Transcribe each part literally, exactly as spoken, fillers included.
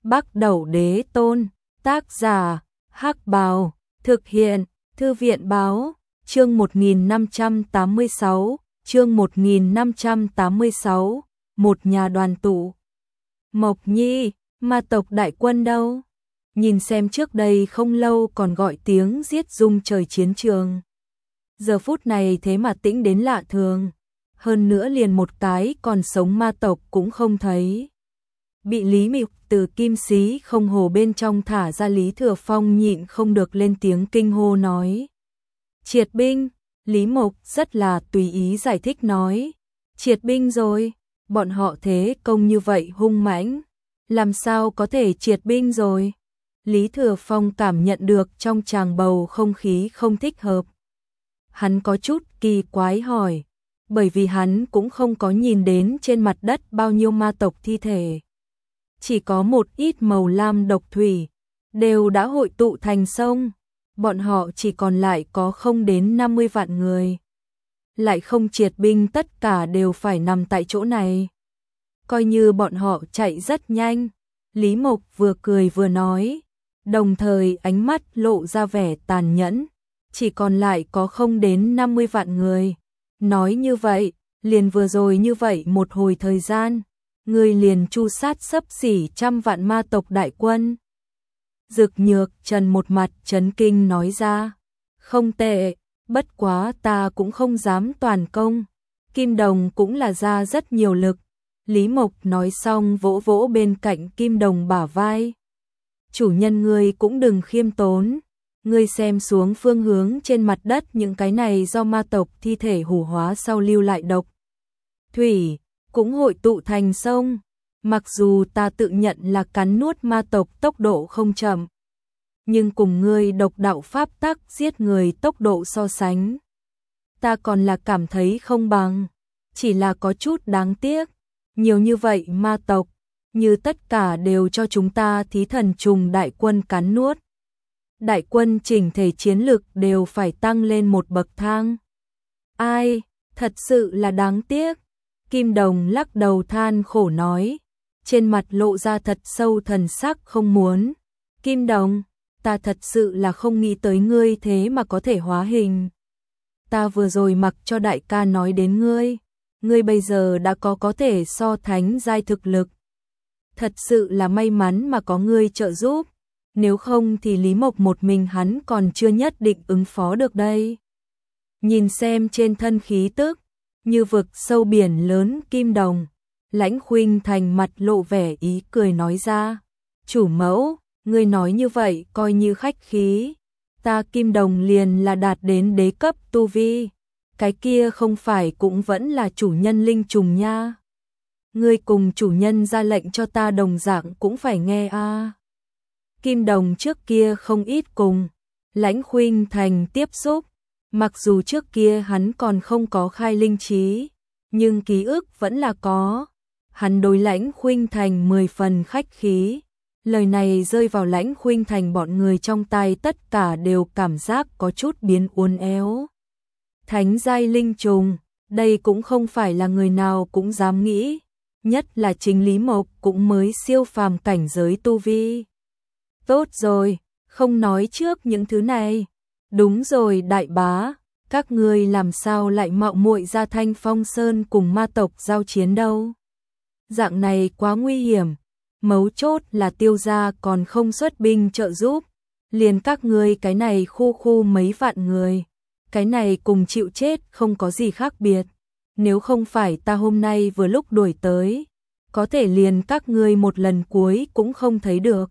Bắc Đẩu Đế Tôn, tác giả, Hắc Bào, thực hiện, Thư viện Báo, chương một nghìn năm trăm tám mươi sáu, chương một nghìn năm trăm tám mươi sáu, một nhà đoàn tụ. Mộc Nhi, ma tộc đại quân đâu? Nhìn xem trước đây không lâu còn gọi tiếng giết rung trời chiến trường. Giờ phút này thế mà tĩnh đến lạ thường. Hơn nữa liền một cái còn sống ma tộc cũng không thấy. Bị Lý Mịch từ kim xí không hồ bên trong thả ra, Lý Thừa Phong nhịn không được lên tiếng kinh hô nói. Triệt binh, Lý Mộc rất là tùy ý giải thích nói. Triệt binh rồi, bọn họ thế công như vậy hung mãnh, làm sao có thể triệt binh rồi? Lý Thừa Phong cảm nhận được trong tràng bầu không khí không thích hợp. Hắn có chút kỳ quái hỏi, bởi vì hắn cũng không có nhìn đến trên mặt đất bao nhiêu ma tộc thi thể. Chỉ có một ít màu lam độc thủy, đều đã hội tụ thành sông. Bọn họ chỉ còn lại có không đến năm mươi vạn người. Lại không triệt binh, tất cả đều phải nằm tại chỗ này. Coi như bọn họ chạy rất nhanh. Lý Mộc vừa cười vừa nói, đồng thời ánh mắt lộ ra vẻ tàn nhẫn. Chỉ còn lại có không đến năm mươi vạn người. Nói như vậy, liền vừa rồi như vậy một hồi thời gian, người liền chu sát xấp xỉ trăm vạn ma tộc đại quân. Dực Nhược Trần một mặt chấn kinh nói ra, không tệ, bất quá ta cũng không dám toàn công. Kim Đồng cũng là ra rất nhiều lực. Lý Mộc nói xong vỗ vỗ bên cạnh Kim Đồng bả vai. Chủ nhân ngươi cũng đừng khiêm tốn. Ngươi xem xuống phương hướng trên mặt đất, những cái này do ma tộc thi thể hủ hóa sau lưu lại độc thủy, cũng hội tụ thành sông. Mặc dù ta tự nhận là cắn nuốt ma tộc tốc độ không chậm, nhưng cùng ngươi độc đạo pháp tắc giết người tốc độ so sánh, ta còn là cảm thấy không bằng. Chỉ là có chút đáng tiếc, nhiều như vậy ma tộc, như tất cả đều cho chúng ta Thí Thần Trùng đại quân cắn nuốt. Đại quân chỉnh thể chiến lực đều phải tăng lên một bậc thang. Ai, thật sự là đáng tiếc. Kim Đồng lắc đầu than khổ nói, trên mặt lộ ra thật sâu thần sắc không muốn. Kim Đồng, ta thật sự là không nghĩ tới ngươi thế mà có thể hóa hình. Ta vừa rồi mặc cho đại ca nói đến ngươi, ngươi bây giờ đã có có thể so thánh giai thực lực. Thật sự là may mắn mà có ngươi trợ giúp, nếu không thì Lý Mộc một mình hắn còn chưa nhất định ứng phó được đây. Nhìn xem trên thân khí tức, như vực sâu biển lớn Kim Đồng, Lãnh Khuynh Thành mặt lộ vẻ ý cười nói ra, chủ mẫu, ngươi nói như vậy coi như khách khí. Ta Kim Đồng liền là đạt đến đế cấp tu vi, cái kia không phải cũng vẫn là chủ nhân linh trùng nha. Ngươi cùng chủ nhân ra lệnh cho ta đồng dạng cũng phải nghe a. À. Kim Đồng trước kia không ít cùng Lãnh Khuynh Thành tiếp xúc, mặc dù trước kia hắn còn không có khai linh trí, nhưng ký ức vẫn là có. Hắn đối Lãnh Khuynh Thành mười phần khách khí. Lời này rơi vào Lãnh Khuynh Thành bọn người trong tai, tất cả đều cảm giác có chút biến uốn éo. Thánh giai linh trùng, đây cũng không phải là người nào cũng dám nghĩ, nhất là chính Lý Mộc cũng mới siêu phàm cảnh giới tu vi. Tốt rồi, không nói trước những thứ này. Đúng rồi đại bá, các ngươi làm sao lại mạo muội ra Thanh Phong Sơn cùng ma tộc giao chiến đâu? Dạng này quá nguy hiểm, mấu chốt là Tiêu gia còn không xuất binh trợ giúp, liền các ngươi cái này khu khu mấy vạn người, cái này cùng chịu chết không có gì khác biệt. Nếu không phải ta hôm nay vừa lúc đuổi tới, có thể liền các ngươi một lần cuối cũng không thấy được.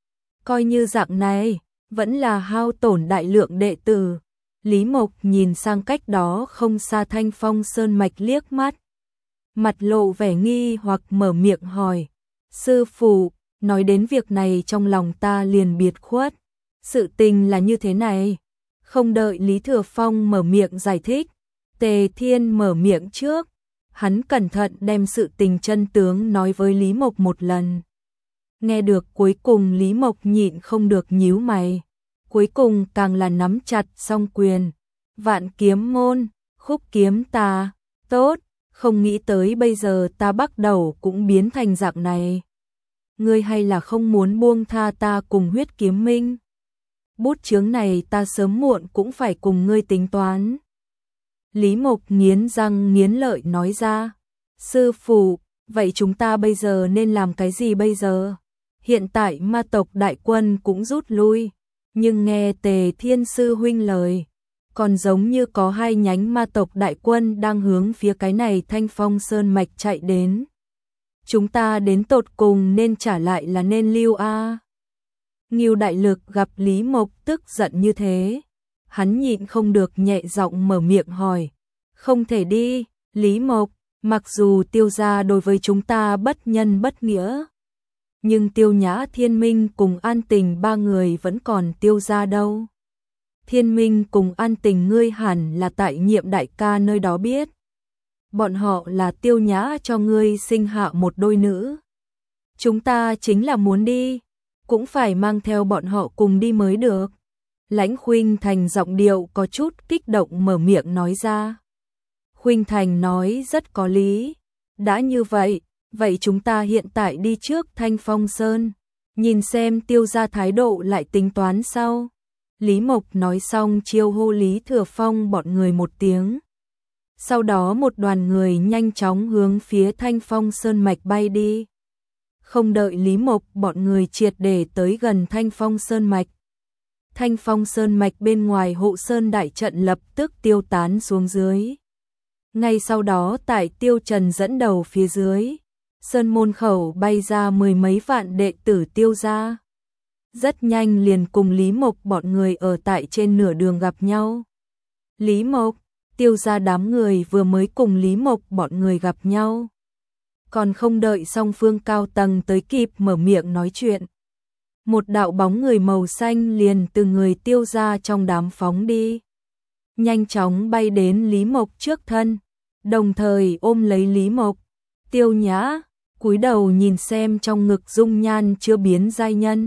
Coi như dạng này, vẫn là hao tổn đại lượng đệ tử. Lý Mộc nhìn sang cách đó không xa Thanh Phong Sơn mạch liếc mắt, mặt lộ vẻ nghi hoặc mở miệng hỏi, sư phụ, nói đến việc này trong lòng ta liền biệt khuất. Sự tình là như thế này. Không đợi Lý Thừa Phong mở miệng giải thích, Tề Thiên mở miệng trước. Hắn cẩn thận đem sự tình chân tướng nói với Lý Mộc một lần. Nghe được cuối cùng Lý Mộc nhịn không được nhíu mày. Cuối cùng càng là nắm chặt song quyền. Vạn kiếm môn, khúc kiếm ta, tốt, không nghĩ tới bây giờ ta bắt đầu cũng biến thành dạng này. ngươi hay là không muốn buông tha ta cùng Huyết Kiếm Minh? Bút chướng này ta sớm muộn cũng phải cùng ngươi tính toán. Lý Mộc nghiến răng nghiến lợi nói ra. Sư phụ, vậy chúng ta bây giờ nên làm cái gì bây giờ? Hiện tại ma tộc đại quân cũng rút lui, nhưng nghe Tề Thiên Sư huynh lời, còn giống như có hai nhánh ma tộc đại quân đang hướng phía cái này Thanh Phong Sơn mạch chạy đến. Chúng ta đến tột cùng nên trả lại là nên lưu a? Ngưu Đại Lực gặp Lý Mộc tức giận như thế, hắn nhịn không được nhẹ giọng mở miệng hỏi. Không thể đi, Lý Mộc, mặc dù Tiêu gia đối với chúng ta bất nhân bất nghĩa, nhưng Tiêu Nhã, Thiên Minh cùng An Tình ba người vẫn còn Tiêu gia đâu. Thiên Minh cùng An Tình ngươi hẳn là tại Nhiệm đại ca nơi đó biết. Bọn họ là Tiêu Nhã cho ngươi sinh hạ một đôi nữ. Chúng ta chính là muốn đi, cũng phải mang theo bọn họ cùng đi mới được. Lãnh Khuynh Thành giọng điệu có chút kích động mở miệng nói ra. Khuynh Thành nói rất có lý. Đã như vậy, vậy chúng ta hiện tại đi trước Thanh Phong Sơn, nhìn xem Tiêu gia thái độ lại tính toán sau. Lý Mộc nói xong chiêu hô Lý Thừa Phong bọn người một tiếng. Sau đó một đoàn người nhanh chóng hướng phía Thanh Phong Sơn mạch bay đi. Không đợi Lý Mộc bọn người triệt để tới gần Thanh Phong Sơn mạch, Thanh Phong Sơn mạch bên ngoài hộ sơn đại trận lập tức tiêu tán xuống dưới. Ngay sau đó tại Tiêu Trần dẫn đầu phía dưới, sơn môn khẩu bay ra mười mấy vạn đệ tử Tiêu gia. Rất nhanh liền cùng Lý Mộc bọn người ở tại trên nửa đường gặp nhau. Lý Mộc, Tiêu gia đám người vừa mới cùng Lý Mộc bọn người gặp nhau. Còn không đợi song phương cao tầng tới kịp mở miệng nói chuyện, một đạo bóng người màu xanh liền từ người Tiêu gia trong đám phóng đi, nhanh chóng bay đến Lý Mộc trước thân, đồng thời ôm lấy Lý Mộc. Tiêu Nhã cúi đầu nhìn xem trong ngực dung nhan chưa biến giai nhân.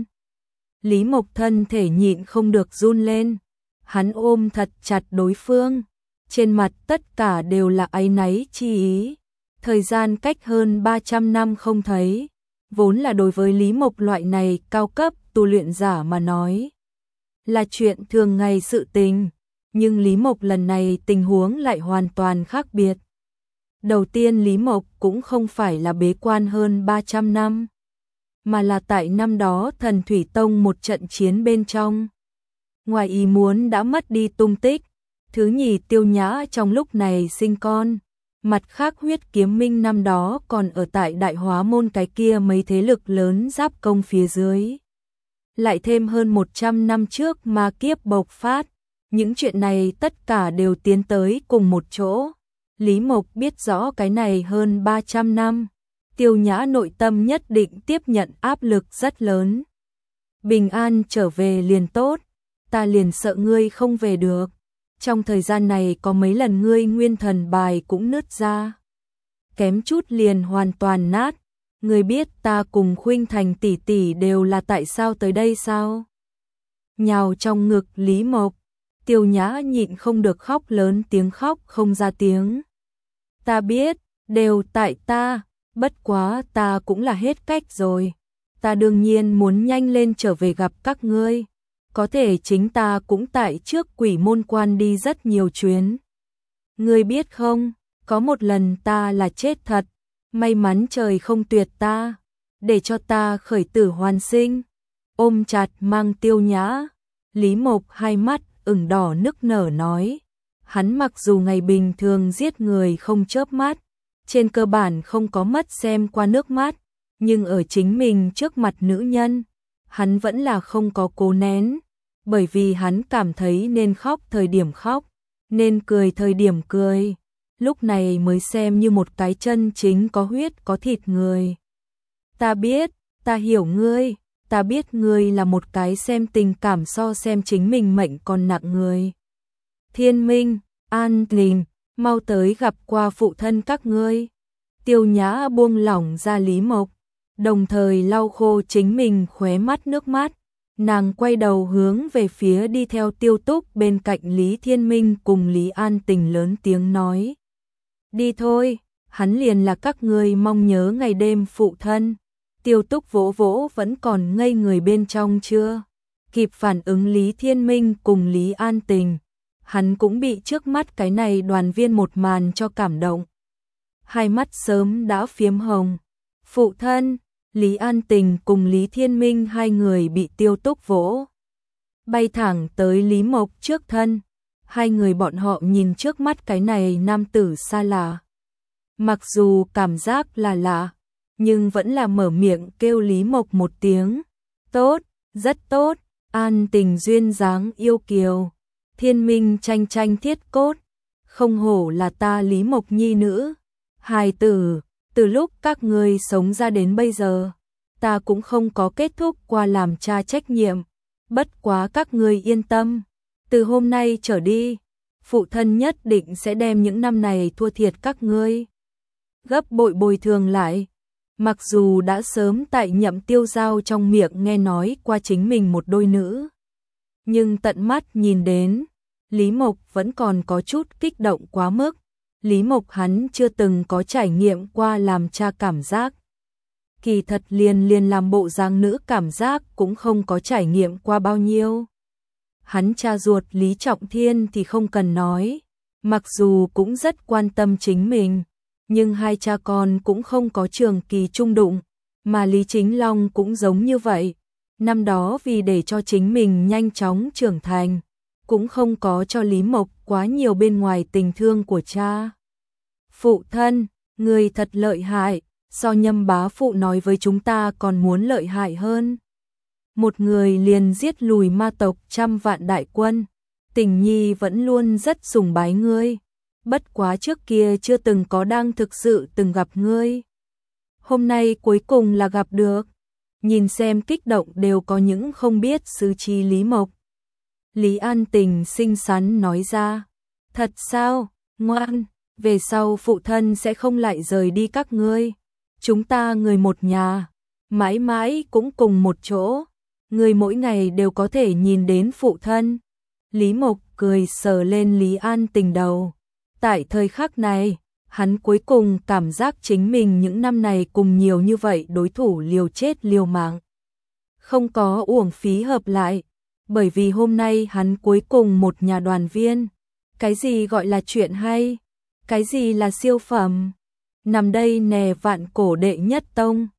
Lý Mộc thân thể nhịn không được run lên, hắn ôm thật chặt đối phương, trên mặt tất cả đều là áy náy chi ý. Thời gian cách hơn ba trăm năm không thấy, vốn là đối với Lý Mộc loại này cao cấp tu luyện giả mà nói là chuyện thường ngày sự tình, nhưng Lý Mộc lần này tình huống lại hoàn toàn khác biệt. Đầu tiên Lý Mộc cũng không phải là bế quan hơn ba trăm năm, mà là tại năm đó Thần Thủy Tông một trận chiến bên trong, ngoài ý muốn đã mất đi tung tích. Thứ nhì, Tiêu Nhã trong lúc này sinh con. Mặt khác, Huyết Kiếm Minh năm đó còn ở tại Đại Hóa Môn cái kia mấy thế lực lớn giáp công phía dưới. Lại thêm hơn một trăm năm trước ma kiếp bộc phát, những chuyện này tất cả đều tiến tới cùng một chỗ. Lý Mộc biết rõ cái này hơn ba trăm năm, Tiêu Nhã nội tâm nhất định tiếp nhận áp lực rất lớn. Bình an trở về liền tốt, ta liền sợ ngươi không về được. Trong thời gian này có mấy lần ngươi nguyên thần bài cũng nứt ra, kém chút liền hoàn toàn nát. Ngươi biết ta cùng Khuynh Thành tỷ tỷ đều là tại sao tới đây sao? Nhào trong ngực Lý Mộc, Tiêu Nhã nhịn không được khóc lớn tiếng khóc không ra tiếng. Ta biết, đều tại ta, bất quá ta cũng là hết cách rồi. Ta đương nhiên muốn nhanh lên trở về gặp các ngươi. Có thể chính ta cũng tại trước Quỷ Môn Quan đi rất nhiều chuyến. Ngươi biết không, có một lần ta là chết thật, may mắn trời không tuyệt ta, để cho ta khởi tử hoàn sinh. Ôm chặt mang Tiêu Nhã, Lý Mộc hai mắt ửng đỏ nức nở nói. Hắn mặc dù ngày bình thường giết người không chớp mắt, trên cơ bản không có mất xem qua nước mắt, nhưng ở chính mình trước mặt nữ nhân, hắn vẫn là không có cố nén. Bởi vì hắn cảm thấy nên khóc thời điểm khóc, nên cười thời điểm cười, lúc này mới xem như một cái chân chính có huyết có thịt người. Ta biết, ta hiểu ngươi, ta biết ngươi là một cái xem tình cảm so xem chính mình mệnh còn nặng người. Thiên Minh, An Tình, mau tới gặp qua phụ thân các ngươi. Tiêu Nhã buông lỏng ra Lý Mộc, đồng thời lau khô chính mình khóe mắt nước mắt. Nàng quay đầu hướng về phía đi theo Tiêu Túc bên cạnh Lý Thiên Minh cùng Lý An Tình lớn tiếng nói. Đi thôi, hắn liền là các ngươi mong nhớ ngày đêm phụ thân. Tiêu Túc vỗ vỗ vẫn còn ngây người bên trong chưa kịp phản ứng Lý Thiên Minh cùng Lý An Tình. Hắn cũng bị trước mắt cái này đoàn viên một màn cho cảm động. Hai mắt sớm đã phiếm hồng. Phụ thân, Lý An Tình cùng Lý Thiên Minh hai người bị Tiêu Túc vỗ bay thẳng tới Lý Mộc trước thân. Hai người bọn họ nhìn trước mắt cái này nam tử xa lạ. Mặc dù cảm giác là lạ, nhưng vẫn là mở miệng kêu Lý Mộc một tiếng. Tốt, rất tốt, An Tình duyên dáng yêu kiều. Thiên Minh tranh tranh thiết cốt. Không hổ là ta Lý Mộc nhi nữ. Hài tử, từ lúc các ngươi sống ra đến bây giờ, ta cũng không có kết thúc qua làm cha trách nhiệm. Bất quá các ngươi yên tâm, từ hôm nay trở đi, phụ thân nhất định sẽ đem những năm này thua thiệt các ngươi gấp bội bồi thường lại. Mặc dù đã sớm tại Nhậm Tiêu Giao trong miệng nghe nói qua chính mình một đôi nữ, nhưng tận mắt nhìn đến, Lý Mộc vẫn còn có chút kích động quá mức. Lý Mộc hắn chưa từng có trải nghiệm qua làm cha cảm giác. Kỳ thật liền liền làm bộ dáng nữ cảm giác cũng không có trải nghiệm qua bao nhiêu. Hắn cha ruột Lý Trọng Thiên thì không cần nói, mặc dù cũng rất quan tâm chính mình, nhưng hai cha con cũng không có trường kỳ chung đụng, mà Lý Chính Long cũng giống như vậy. Năm đó vì để cho chính mình nhanh chóng trưởng thành, cũng không có cho Lý Mộc quá nhiều bên ngoài tình thương của cha. Phụ thân, người thật lợi hại, so Nhâm bá phụ nói với chúng ta còn muốn lợi hại hơn. Một người liền giết lùi ma tộc trăm vạn đại quân, Tình Nhi vẫn luôn rất sùng bái ngươi, bất quá trước kia chưa từng có đang thực sự từng gặp ngươi. Hôm nay cuối cùng là gặp được, nhìn xem kích động đều có những không biết xử trí Lý Mộc. Lý An Tình xinh xắn nói ra, thật sao, ngoan, về sau phụ thân sẽ không lại rời đi các ngươi. Chúng ta người một nhà, mãi mãi cũng cùng một chỗ, người mỗi ngày đều có thể nhìn đến phụ thân. Lý Mộc cười sờ lên Lý An Tình đầu. Tại thời khắc này, hắn cuối cùng cảm giác chính mình những năm này cùng nhiều như vậy đối thủ liều chết liều mạng. Không có uổng phí hợp lại, bởi vì hôm nay hắn cuối cùng một nhà đoàn viên. Cái gì gọi là chuyện hay? Cái gì là siêu phẩm? Nằm đây nè vạn cổ đệ nhất tông.